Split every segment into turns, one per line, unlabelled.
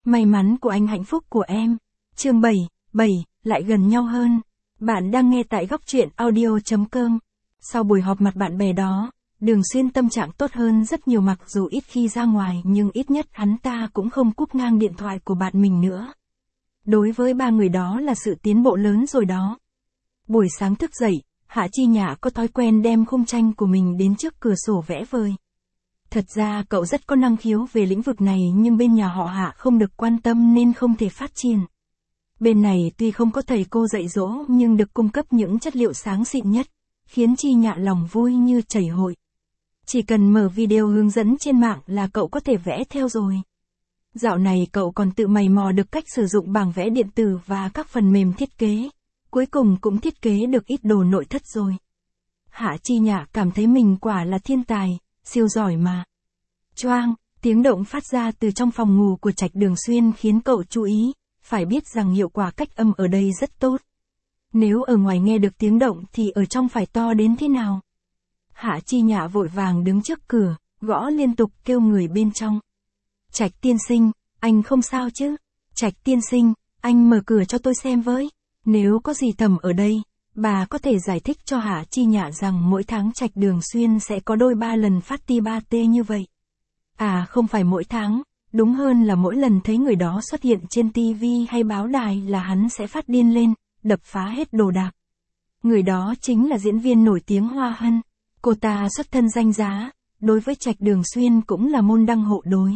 May mắn của anh, hạnh phúc của em. Chương 7, lại gần nhau hơn. Bạn đang nghe tại góc truyện audio.com. Sau buổi họp mặt bạn bè đó, Đường Xuyên tâm trạng tốt hơn rất nhiều, mặc dù ít khi ra ngoài nhưng ít nhất hắn ta cũng không cúp ngang điện thoại của bạn mình nữa. Đối với ba người đó là sự tiến bộ lớn rồi đó. Buổi sáng thức dậy, Hạ Chi Nhã có thói quen đem khung tranh của mình đến trước cửa sổ vẽ vời. Thật ra cậu rất có năng khiếu về lĩnh vực này nhưng bên nhà họ Hạ không được quan tâm nên không thể phát triển. Bên này tuy không có thầy cô dạy dỗ nhưng được cung cấp những chất liệu sáng xịn nhất, khiến Chi Nhã lòng vui như chảy hội. Chỉ cần mở video hướng dẫn trên mạng là cậu có thể vẽ theo rồi. Dạo này cậu còn tự mày mò được cách sử dụng bảng vẽ điện tử và các phần mềm thiết kế. Cuối cùng cũng thiết kế được ít đồ nội thất rồi. Hạ Chi Nhã cảm thấy mình quả là thiên tài, siêu giỏi mà. Choang, tiếng động phát ra từ trong phòng ngủ của Trạch Đường Xuyên khiến cậu chú ý, phải biết rằng hiệu quả cách âm ở đây rất tốt. Nếu ở ngoài nghe được tiếng động thì ở trong phải to đến thế nào? Hạ Chi Nhã vội vàng đứng trước cửa, gõ liên tục kêu người bên trong. Trạch tiên sinh, anh không sao chứ? Trạch tiên sinh, anh mở cửa cho tôi xem với. Nếu có gì thầm ở đây, bà có thể giải thích cho Hạ Chi Nhã rằng mỗi tháng Trạch Đường Xuyên sẽ có đôi 3 lần phát ti 3T như vậy. À không phải mỗi tháng, đúng hơn là mỗi lần thấy người đó xuất hiện trên TV hay báo đài là hắn sẽ phát điên lên, đập phá hết đồ đạc. Người đó chính là diễn viên nổi tiếng Hoa Hân. Cô ta xuất thân danh giá, đối với Trạch Đường Xuyên cũng là môn đăng hộ đối.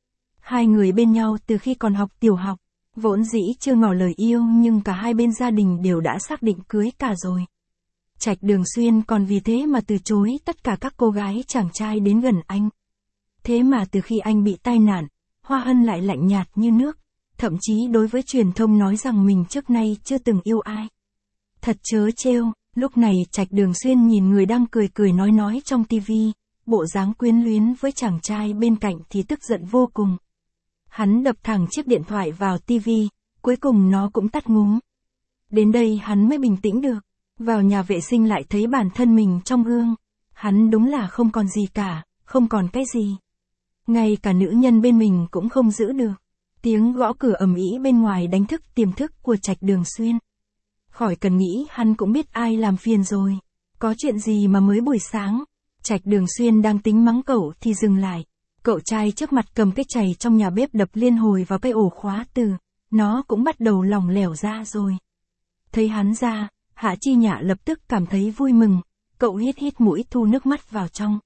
Hai người bên nhau từ khi còn học tiểu học. Vốn dĩ chưa ngỏ lời yêu nhưng cả hai bên gia đình đều đã xác định cưới cả rồi. Trạch Đường Xuyên còn vì thế mà từ chối tất cả các cô gái chàng trai đến gần anh. Thế mà từ khi anh bị tai nạn, Hoa Hân lại lạnh nhạt như nước, thậm chí đối với truyền thông nói rằng mình trước nay chưa từng yêu ai. Thật trớ trêu, lúc này Trạch Đường Xuyên nhìn người đang cười cười nói trong tivi, bộ dáng quyến luyến với chàng trai bên cạnh thì tức giận vô cùng. Hắn đập thẳng chiếc điện thoại vào tivi, cuối cùng nó cũng tắt ngúm. Đến đây hắn mới bình tĩnh được, vào nhà vệ sinh lại thấy bản thân mình trong gương. Hắn đúng là không còn gì cả, không còn cái gì. Ngay cả nữ nhân bên mình cũng không giữ được. Tiếng gõ cửa ầm ĩ bên ngoài đánh thức tiềm thức của Trạch Đường Xuyên. Khỏi cần nghĩ hắn cũng biết ai làm phiền rồi. Có chuyện gì mà mới buổi sáng? Trạch Đường Xuyên đang tính mắng cậu thì dừng lại. Cậu trai trước mặt cầm cái chày trong nhà bếp đập liên hồi vào cái ổ khóa từ. Nó cũng bắt đầu lỏng lẻo ra rồi. Thấy hắn ra, Hạ Chi Nhã lập tức cảm thấy vui mừng. Cậu hít mũi thu nước mắt vào trong.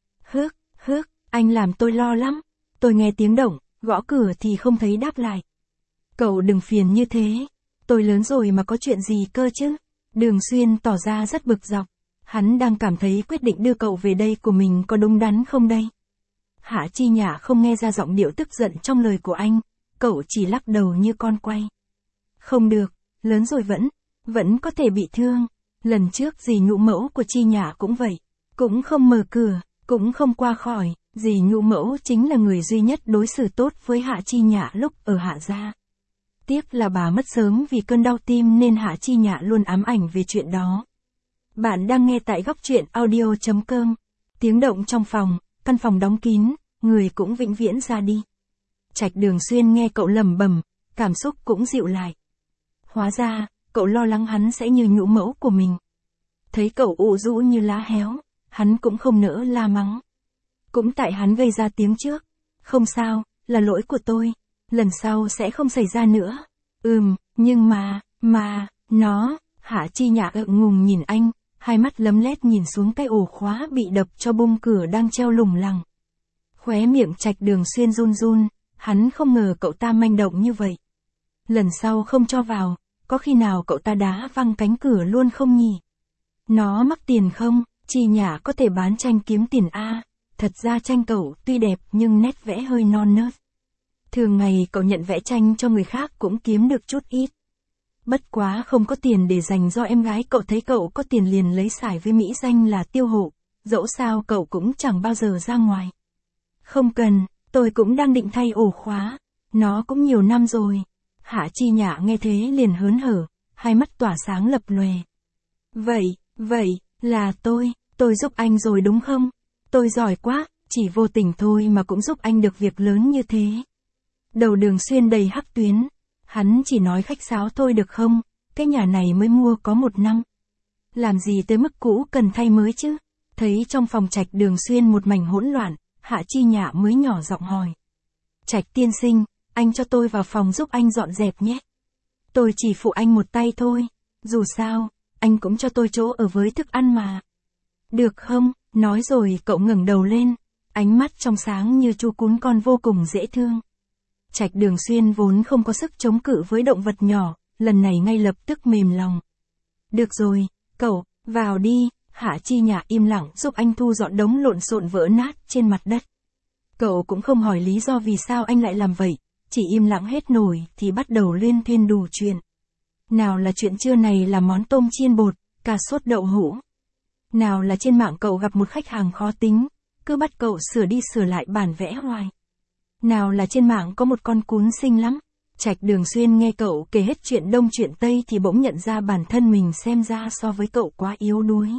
Hước, anh làm tôi lo lắm. Tôi nghe tiếng động, gõ cửa thì không thấy đáp lại. Cậu đừng phiền như thế. Tôi lớn rồi mà có chuyện gì cơ chứ? Đường Xuyên tỏ ra rất bực dọc. Hắn đang cảm thấy quyết định đưa cậu về đây của mình có đúng đắn không đây? Hạ Chi Nhã không nghe ra giọng điệu tức giận trong lời của anh, cậu chỉ lắc đầu như con quay. Không được, lớn rồi vẫn có thể bị thương. Lần trước dì nhũ mẫu của Chi Nhã cũng vậy, cũng không mở cửa, cũng không qua khỏi. Dì nhũ mẫu chính là người duy nhất đối xử tốt với Hạ Chi Nhã lúc ở Hạ gia. Tiếc là bà mất sớm vì cơn đau tim nên Hạ Chi Nhã luôn ám ảnh về chuyện đó. Bạn đang nghe tại góc truyện audio.com. Tiếng động trong phòng, căn phòng đóng kín, người cũng vĩnh viễn ra đi. Trạch Đường Xuyên nghe cậu lẩm bẩm, cảm xúc cũng dịu lại. Hóa ra, cậu lo lắng hắn sẽ như nhũ mẫu của mình. Thấy cậu ụ rũ như lá héo, hắn cũng không nỡ la mắng. Cũng tại hắn gây ra tiếng trước. Không sao, là lỗi của tôi. Lần sau sẽ không xảy ra nữa. Nhưng nó, Hạ Chi Nhã ngượng ngùng nhìn anh, hai mắt lấm lét nhìn xuống cái ổ khóa bị đập cho bung cửa đang treo lủng lẳng. Khóe miệng Trạch Đường Xuyên run, hắn không ngờ cậu ta manh động như vậy. Lần sau không cho vào, có khi nào cậu ta đá văng cánh cửa luôn không nhỉ? Nó mắc tiền không? Chi Nhã có thể bán tranh kiếm tiền a. Thật ra tranh cậu tuy đẹp nhưng nét vẽ hơi non nớt. Thường ngày cậu nhận vẽ tranh cho người khác cũng kiếm được chút ít. Bất quá không có tiền để dành do em gái cậu, thấy cậu có tiền liền lấy xài với mỹ danh là tiêu hộ, dẫu sao cậu cũng chẳng bao giờ ra ngoài. Không cần, tôi cũng đang định thay ổ khóa, nó cũng nhiều năm rồi. Hạ Chi Nhã nghe thế liền hớn hở, hai mắt tỏa sáng lập lòe. Vậy, là tôi giúp anh rồi đúng không? Tôi giỏi quá, chỉ vô tình thôi mà cũng giúp anh được việc lớn như thế. Đầu Đường Xuyên đầy hắc tuyến. Hắn chỉ nói khách sáo thôi được không, cái nhà này mới mua có 1 năm. Làm gì tới mức cũ cần thay mới chứ? Thấy trong phòng Trạch Đường Xuyên một mảnh hỗn loạn, Hạ Chi Nhạ mới nhỏ giọng hỏi. Trạch tiên sinh, anh cho tôi vào phòng giúp anh dọn dẹp nhé. Tôi chỉ phụ anh một tay thôi, dù sao, anh cũng cho tôi chỗ ở với thức ăn mà. Được không? Nói rồi cậu ngẩng đầu lên, ánh mắt trong sáng như chú cún con vô cùng dễ thương. Trạch Đường Xuyên vốn không có sức chống cự với động vật nhỏ, lần này ngay lập tức mềm lòng. Được rồi, cậu, vào đi. Hạ Chi Nhạ im lặng giúp anh thu dọn đống lộn xộn vỡ nát trên mặt đất. Cậu cũng không hỏi lý do vì sao anh lại làm vậy, chỉ im lặng hết nổi thì bắt đầu luyên thuyên đủ chuyện. Nào là chuyện trưa này là món tôm chiên bột, cà sốt đậu hũ. Nào là trên mạng cậu gặp một khách hàng khó tính, cứ bắt cậu sửa đi sửa lại bản vẽ hoài. Nào là trên mạng có một con cún xinh lắm. Trạch Đường Xuyên nghe cậu kể hết chuyện đông chuyện tây thì bỗng nhận ra bản thân mình xem ra so với cậu quá yếu đuối.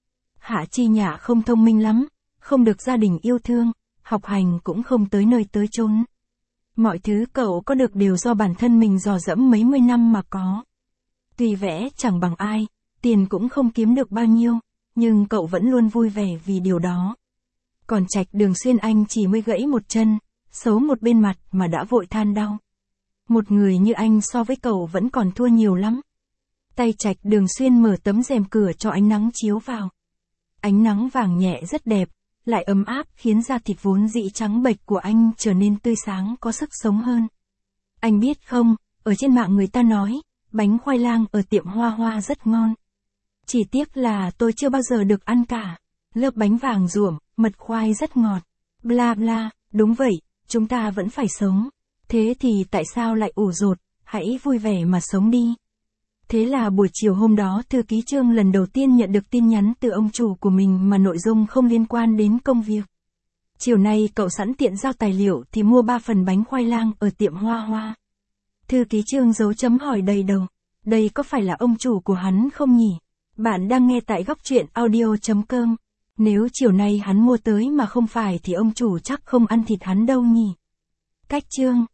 Hạ Chi Nhạ không thông minh lắm, không được gia đình yêu thương, học hành cũng không tới nơi tới chốn. Mọi thứ cậu có được đều do bản thân mình dò dẫm mấy mươi năm mà có. Tuy vẽ chẳng bằng ai, tiền cũng không kiếm được bao nhiêu, nhưng cậu vẫn luôn vui vẻ vì điều đó. Còn Trạch Đường Xuyên anh chỉ mới gãy một chân, xấu một bên mặt mà đã vội than đau. Một người như anh so với cậu vẫn còn thua nhiều lắm. Tay Trạch Đường Xuyên mở tấm rèm cửa cho ánh nắng chiếu vào. Ánh nắng vàng nhẹ rất đẹp, lại ấm áp khiến da thịt vốn dĩ trắng bệch của anh trở nên tươi sáng có sức sống hơn. Anh biết không, ở trên mạng người ta nói, bánh khoai lang ở tiệm Hoa Hoa rất ngon. Chỉ tiếc là tôi chưa bao giờ được ăn cả. Lớp bánh vàng ruộm, mật khoai rất ngọt. Bla bla, đúng vậy, chúng ta vẫn phải sống. Thế thì tại sao lại ủ rột, hãy vui vẻ mà sống đi. Thế là buổi chiều hôm đó thư ký Trương lần đầu tiên nhận được tin nhắn từ ông chủ của mình mà nội dung không liên quan đến công việc. Chiều nay cậu sẵn tiện giao tài liệu thì mua 3 phần bánh khoai lang ở tiệm Hoa Hoa. Thư ký Trương dấu chấm hỏi đầy đầu. Đây có phải là ông chủ của hắn không nhỉ? Bạn đang nghe tại góc truyện audio.com. Nếu chiều nay hắn mua tới mà không phải thì ông chủ chắc không ăn thịt hắn đâu nhỉ? Cách Trương.